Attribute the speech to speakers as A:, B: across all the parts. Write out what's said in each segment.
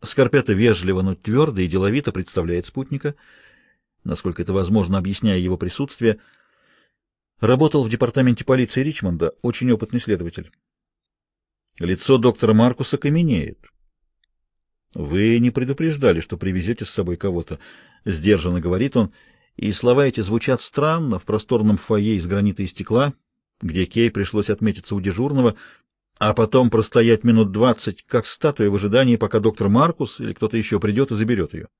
A: Скарпетто вежливо, но твердо и деловито представляет спутника, насколько это возможно, объясняя его присутствие. Работал в департаменте полиции Ричмонда, очень опытный следователь. Лицо доктора Маркуса каменеет. «Вы не предупреждали, что привезете с собой кого-то», — сдержанно говорит он, и слова эти звучат странно в просторном фойе из гранита и стекла, где Кей пришлось отметиться у дежурного, а потом простоять минут 20, как статуя в ожидании, пока доктор Маркус или кто-то еще придет и заберет ее.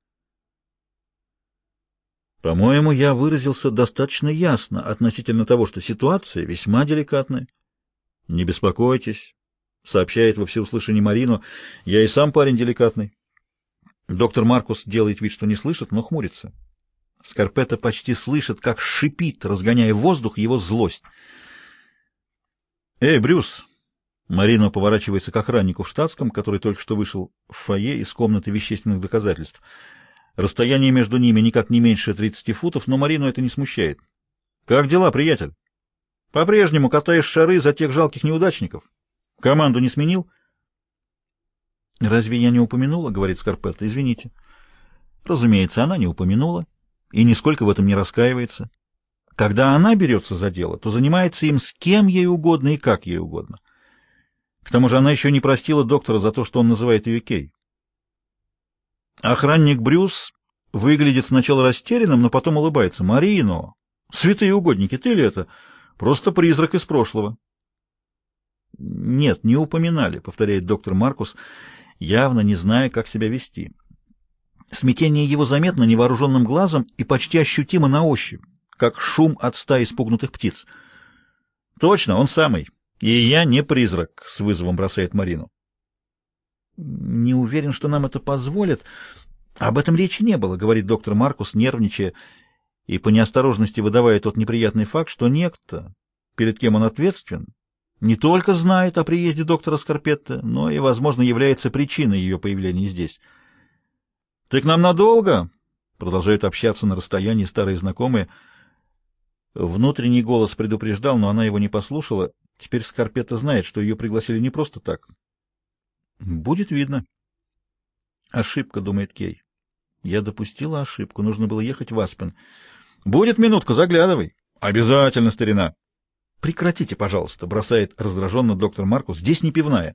A: По-моему, я выразился достаточно ясно относительно того, что ситуация весьма деликатная. «Не беспокойтесь», — сообщает во всеуслышание Марину, — «я и сам парень деликатный». Доктор Маркус делает вид, что не слышит, но хмурится. Скарпетто почти слышит, как шипит, разгоняя в воздух, его злость. «Эй, Брюс!» Марина поворачивается к охраннику в штатском, который только что вышел в фойе из комнаты вещественных доказательств. Расстояние между ними никак не меньше 30 футов, но Марину это не смущает. «Как дела, приятель?» «По-прежнему катаешь шары за тех жалких неудачников. Команду не сменил?» «Разве я не упомянула?» — говорит Скарпетто. «Извините». Разумеется, она не упомянула и нисколько в этом не раскаивается. Когда она берется за дело, то занимается им с кем ей угодно и как ей угодно. К тому же она еще не простила доктора за то, что он называет ее Кей. Охранник Брюс выглядит сначала растерянным, но потом улыбается. «Марино! Святые угодники, ты ли это? Просто призрак из прошлого». «Нет, не упоминали», — повторяет доктор Маркус, явно не зная, как себя вести. Смятение его заметно невооруженным глазом и почти ощутимо на ощупь, как шум от стаи испугнутых птиц. «Точно, он самый. И я не призрак», — с вызовом бросает Марину. «Не уверен, что нам это позволят. Об этом речи не было», — говорит доктор Маркус, нервничая, и по неосторожности выдавая тот неприятный факт, что некто, перед кем он ответственен, не только знает о приезде доктора Скарпетто, но и, возможно, является причиной ее появления здесь. «Ты к нам надолго?» — продолжают общаться на расстоянии старые знакомые. Внутренний голос предупреждал, но она его не послушала. Теперь Скарпетто знает, что ее пригласили не просто так. «Будет видно». «Ошибка», — думает Кей. «Я допустила ошибку. Нужно было ехать в Аспен». «Будет минутка, заглядывай». «Обязательно, старина». «Прекратите, пожалуйста», — бросает раздраженно доктор Маркус. «Здесь не пивная».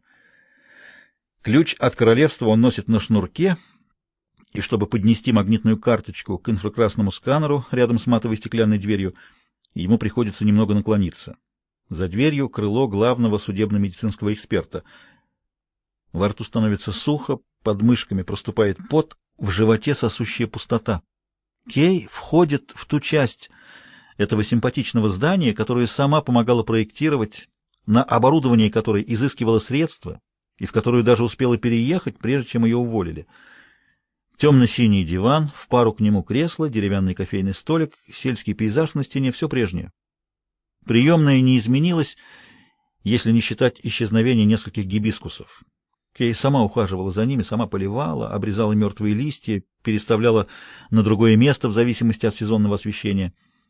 A: Ключ от королевства он носит на шнурке, и чтобы поднести магнитную карточку к инфракрасному сканеру рядом с матовой стеклянной дверью, ему приходится немного наклониться. За дверью крыло главного судебно-медицинского эксперта. Во рту становится сухо, под мышками проступает пот, в животе сосущая пустота. Кей входит в ту часть этого симпатичного здания, которую сама помогала проектировать, на оборудование которой изыскивала средства и в которую даже успела переехать, прежде чем ее уволили. Темно-синий диван, в пару к нему кресло, деревянный кофейный столик, сельский пейзаж на стене — все прежнее. Приемная не изменилась, если не считать исчезновения нескольких гибискусов. Кей сама ухаживала за ними, сама поливала, обрезала мертвые листья, переставляла на другое место в зависимости от сезонного освещения.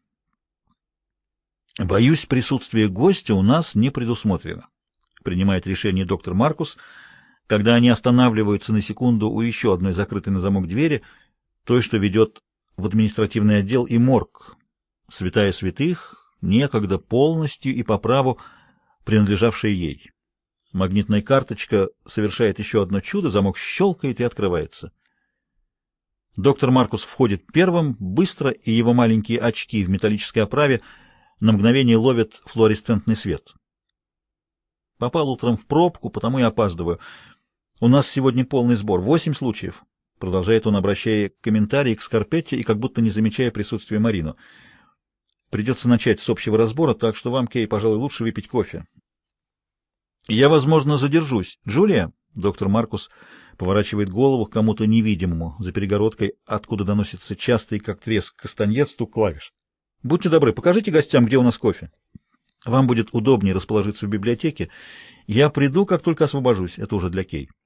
A: «Боюсь, присутствие гостя у нас не предусмотрено», — принимает решение доктор Маркус, когда они останавливаются на секунду у еще одной закрытой на замок двери, той, что ведет в административный отдел и морг, святая святых, некогда полностью и по праву принадлежавшая ей. Магнитная карточка совершает еще одно чудо, замок щелкает и открывается. Доктор Маркус входит первым, быстро, и его маленькие очки в металлической оправе на мгновение ловят флуоресцентный свет. «Попал утром в пробку, потому и опаздываю. У нас сегодня полный сбор. 8 случаев», — продолжает он, обращая комментарии к Скарпетте и как будто не замечая присутствия Марину. «Придется начать с общего разбора, так что вам, Кей, пожалуй, лучше выпить кофе». «Я, возможно, задержусь. Джулия?» — доктор Маркус поворачивает голову к кому-то невидимому за перегородкой, откуда доносится частый, как треск кастаньет, стук клавиш. «Будьте добры, покажите гостям, где у нас кофе. Вам будет удобнее расположиться в библиотеке. Я приду, как только освобожусь». Это уже для Кей.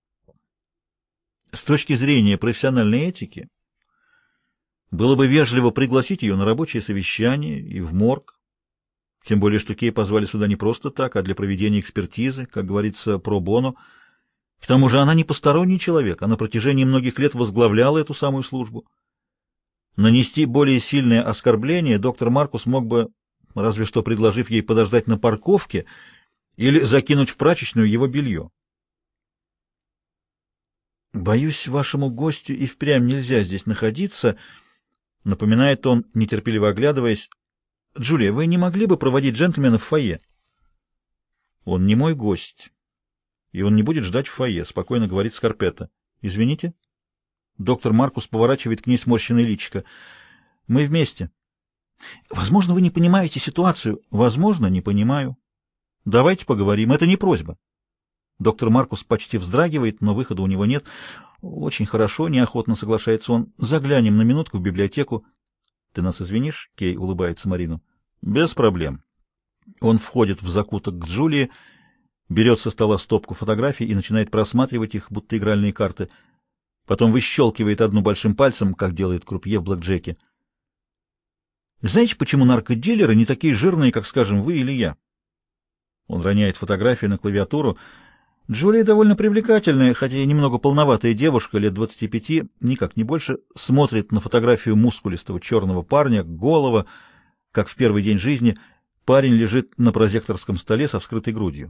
A: С точки зрения профессиональной этики, было бы вежливо пригласить ее на рабочее совещание и в морг. Тем более, что Кей позвали сюда не просто так, а для проведения экспертизы, как говорится, про боно. К тому же она не посторонний человек, а на протяжении многих лет возглавляла эту самую службу. Нанести более сильное оскорбление доктор Маркус мог бы, разве что предложив ей подождать на парковке или закинуть в прачечную его белье. «Боюсь, вашему гостю и впрямь нельзя здесь находиться», — напоминает он, нетерпеливо оглядываясь. «Джулия, вы не могли бы проводить джентльмена в фойе?» «Он не мой гость, и он не будет ждать в фойе», — спокойно говорит Скарпетта. «Извините?» Доктор Маркус поворачивает к ней сморщенное личико. «Мы вместе». «Возможно, вы не понимаете ситуацию». «Возможно, не понимаю. Давайте поговорим. Это не просьба». Доктор Маркус почти вздрагивает, но выхода у него нет. «Очень хорошо», — неохотно соглашается он. «Заглянем на минутку в библиотеку». «Ты нас извинишь?» — Кей улыбается Марину. «Без проблем». Он входит в закуток к Джулии, берет со стола стопку фотографий и начинает просматривать их, будто игральные карты. Потом выщелкивает одну большим пальцем, как делает крупье в блэкджеке. «Знаете, почему наркодилеры не такие жирные, как, скажем, вы или я?» Он роняет фотографию на клавиатуру. Джулия довольно привлекательная, хотя и немного полноватая девушка, лет 25, никак не больше, смотрит на фотографию мускулистого черного парня, голого, как в первый день жизни. Парень лежит на прозекторском столе со вскрытой грудью.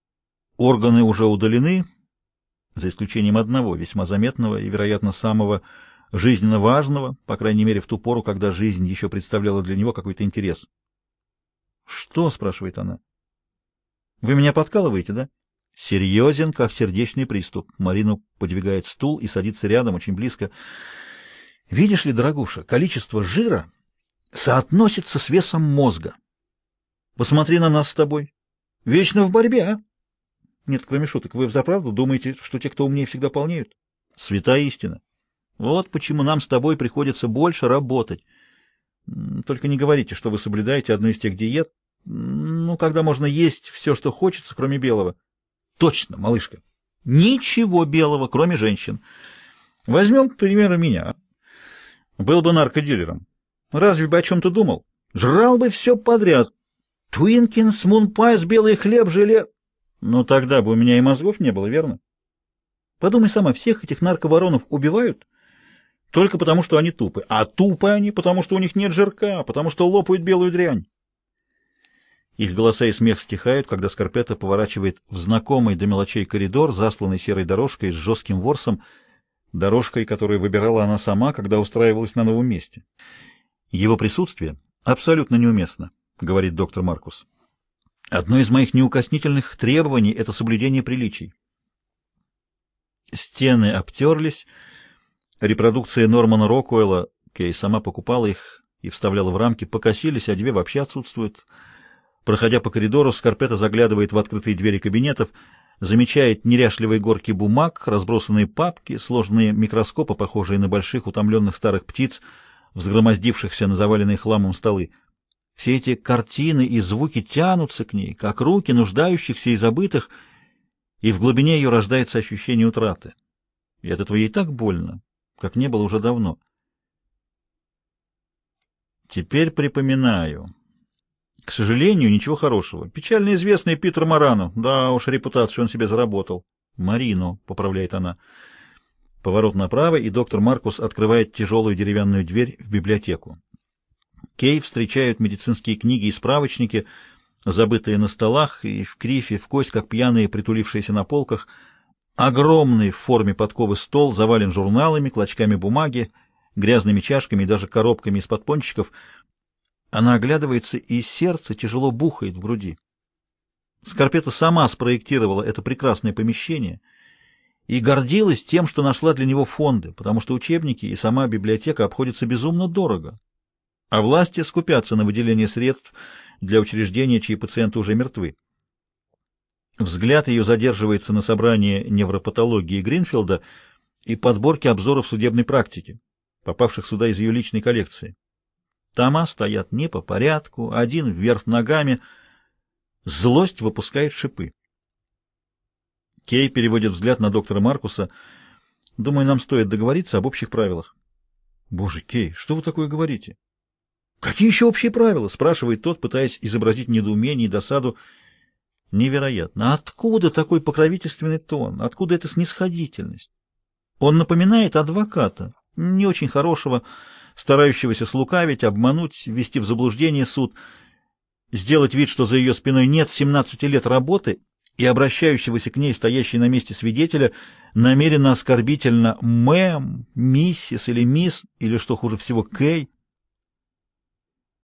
A: Органы уже удалены, за исключением одного, весьма заметного и, вероятно, самого жизненно важного, по крайней мере, в ту пору, когда жизнь еще представляла для него какой-то интерес. «Что?» — спрашивает она. «Вы меня подкалываете, да?» «Серьезен, как сердечный приступ». Марину подвигает стул и садится рядом, очень близко. «Видишь ли, дорогуша, количество жира соотносится с весом мозга. Посмотри на нас с тобой. Вечно в борьбе, а?» «Нет, кроме шуток, вы взаправду думаете, что те, кто умнее, всегда полнеют?» «Святая истина. Вот почему нам с тобой приходится больше работать. Только не говорите, что вы соблюдаете одну из тех диет, ну, когда можно есть все, что хочется, кроме белого». «Точно, малышка. Ничего белого, кроме женщин. Возьмем, к примеру, меня. Был бы наркодилером. Разве бы о чем-то думал? Жрал бы все подряд. Твинкинс, мунпайс, белый хлеб, желе. Но тогда бы у меня и мозгов не было, верно? Подумай сама, всех этих нарковоронов убивают только потому, что они тупы. А тупы они, потому что у них нет жирка, потому что лопают белую дрянь». Их голоса и смех стихают, когда Скарпетта поворачивает в знакомый до мелочей коридор, засланный серой дорожкой с жестким ворсом, дорожкой, которую выбирала она сама, когда устраивалась на новом месте. «Его присутствие абсолютно неуместно», — говорит доктор Маркус. «Одно из моих неукоснительных требований — это соблюдение приличий». Стены обтерлись. Репродукции Нормана Рокуэлла, Кей сама покупала их и вставляла в рамки, покосились, а две вообще отсутствуют. Проходя по коридору, Скарпетта заглядывает в открытые двери кабинетов, замечает неряшливые горки бумаг, разбросанные папки, сложные микроскопы, похожие на больших утомленных старых птиц, взгромоздившихся на заваленные хламом столы. Все эти картины и звуки тянутся к ней, как руки нуждающихся и забытых, и в глубине ее рождается ощущение утраты. И от этого ей так больно, как не было уже давно. Теперь припоминаю. К сожалению, ничего хорошего. Печально известный Питер Морано. Да уж, репутацию он себе заработал. Марину, поправляет она. Поворот направо, и доктор Маркус открывает тяжелую деревянную дверь в библиотеку. Кей встречают медицинские книги и справочники, забытые на столах и в крифе, в кость, как пьяные, притулившиеся на полках. Огромный в форме подковы стол завален журналами, клочками бумаги, грязными чашками и даже коробками из-под пончиков. Она оглядывается, и сердце тяжело бухает в груди. Скарпетта сама спроектировала это прекрасное помещение и гордилась тем, что нашла для него фонды, потому что учебники и сама библиотека обходятся безумно дорого, а власти скупятся на выделение средств для учреждения, чьи пациенты уже мертвы. Взгляд ее задерживается на собрании невропатологии Гринфилда и подборке обзоров судебной практики, попавших сюда из ее личной коллекции. Тома стоят не по порядку, один вверх ногами. Злость выпускает шипы. Кей переводит взгляд на доктора Маркуса. «Думаю, нам стоит договориться об общих правилах». «Боже, Кей, что вы такое говорите?» «Какие еще общие правила?» — спрашивает тот, пытаясь изобразить недоумение и досаду. Невероятно. Откуда такой покровительственный тон? Откуда эта снисходительность? Он напоминает адвоката, не очень хорошего, старающегося слукавить, обмануть, ввести в заблуждение суд, сделать вид, что за ее спиной нет 17 лет работы, и обращающегося к ней, стоящей на месте свидетеля, намеренно оскорбительно «мэм», «миссис» или «мисс», или, что хуже всего, «кэй».